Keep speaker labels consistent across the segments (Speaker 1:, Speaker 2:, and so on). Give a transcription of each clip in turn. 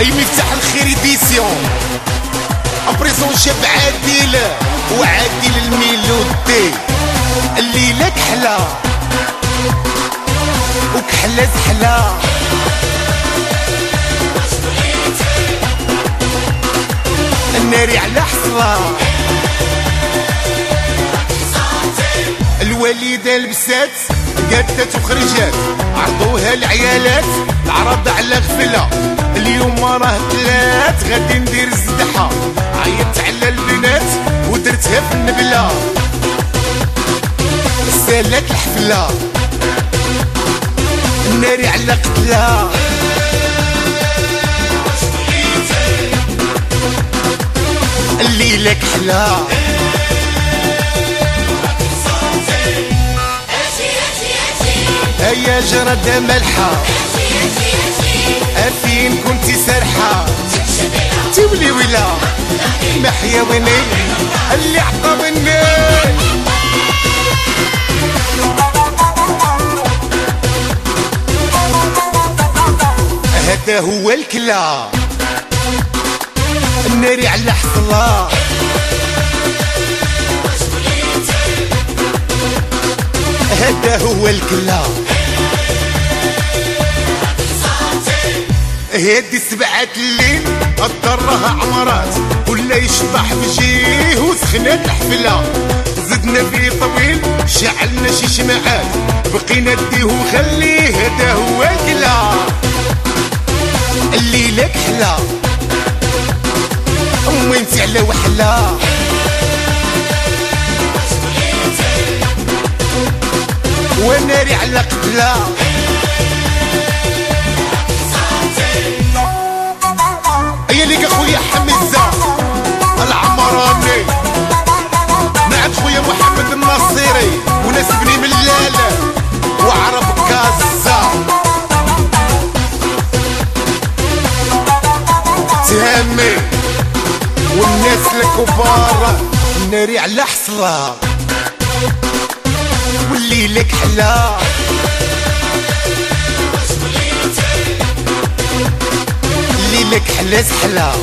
Speaker 1: اي مفتاح الخير ديسيون ابريزون شاب عادل وعادل الميلودي الليلة كحلا وكحلا زحلا الناري على حصلة الوالدة لبسات قادت وخرجات عرضوها العيالات العرض على غفلة اليوم راه تلات غادي ندير الزدحة عيطت على البنات ودرتها في النبلة سالات الحفلة الناري على قتلة الليلة كحلة هيا جرد ملحة أفين كنتي سرحة تولي ولا محيا ويني اللي عطا مني هذا هو الكلا الناري على حصلة هذا هو الكلا هادي سبعة الليل الضرها عمرات ولا يشطح بجيه وسخنات الحفلة زدنا فيه طويل شعلنا شي شمعات بقينا نديه وخليه هذا هو الكلا الليلة كحلة أمي انتي على وحلة وناري على قتلة هيا ليك اخويا حمزة العمراني نعم خويا محمد النصيري وناس بني ملالة وعرب كازا تهمي والناس الكبار ناري على حصلة والليلة كحلة الليلة كحلة زحلة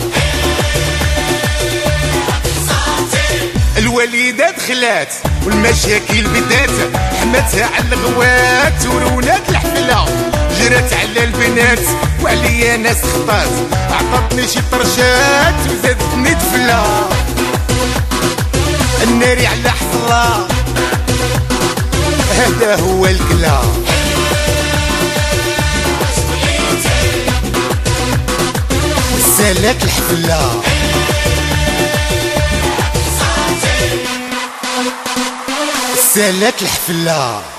Speaker 1: الوالدة دخلات والمشاكل بدات حماتها على الغوات ورونات الحفلة جرات على البنات وعليا ناس خطات عطاتني شي طرشات وزادتني دفلة الناري على حصلة هذا هو الكلا سالات الحفلة سالات الحفلة